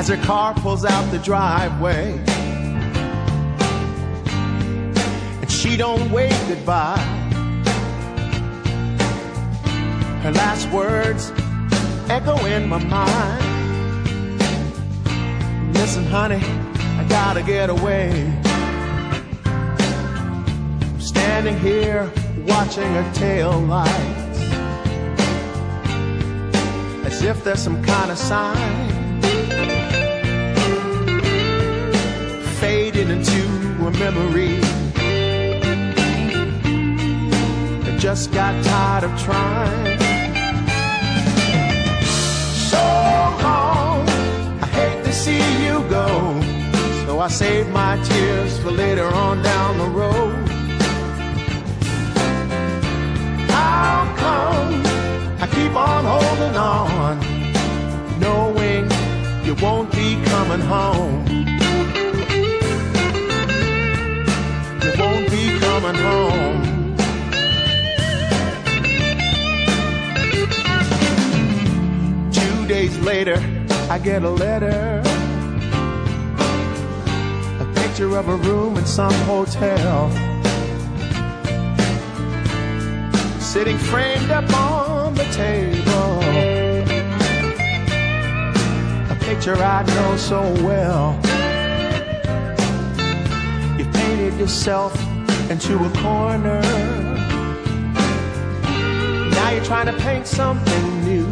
her car pulls out the driveway, and she don't wave goodbye. Her last words echo in my mind. Listen, honey, I gotta get away. I'm standing here watching her tail lights, as if there's some kind of sign. Fading into a memory that just got tired of trying. So long, I hate to see you go, so I save my tears for later on down the road. How come I keep on holding on, knowing you won't be coming home? You won't be coming home. 2 days later, I get a letter, a picture of a room in some hotel, sitting framed up on the table, a picture I know so well. You painted yourself into a corner, now you're trying to paint something new,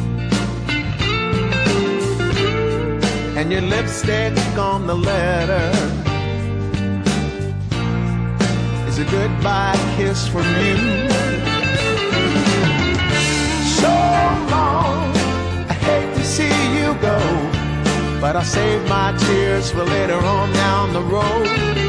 and your lipstick on the letter is a goodbye kiss from you. So long, I hate to see you go, but I save my tears for later on down the road.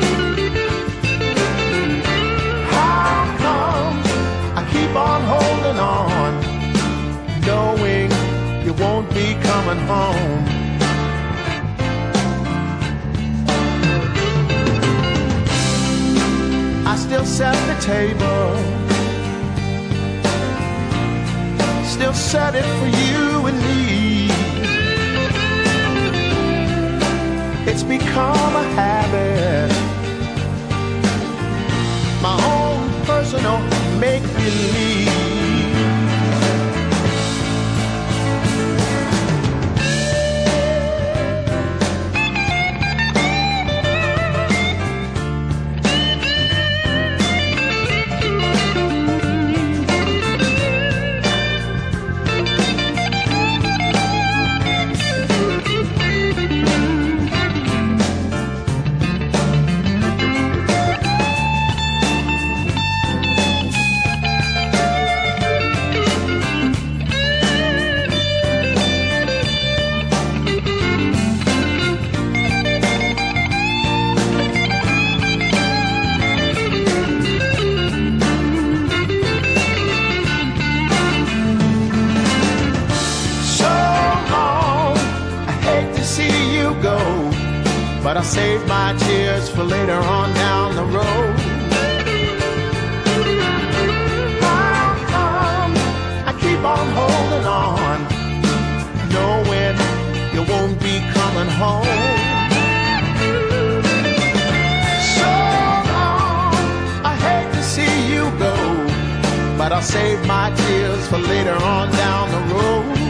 How come I keep on holding on, knowing you won't be coming home? I still set the table, still set it for you and me. It's become a habit, my own personal make-believe. But I save my tears for later on down the road. How come I keep on holding on, knowing you won't be coming home? So long, I hate to see you go, but I'll save my tears for later on down the road.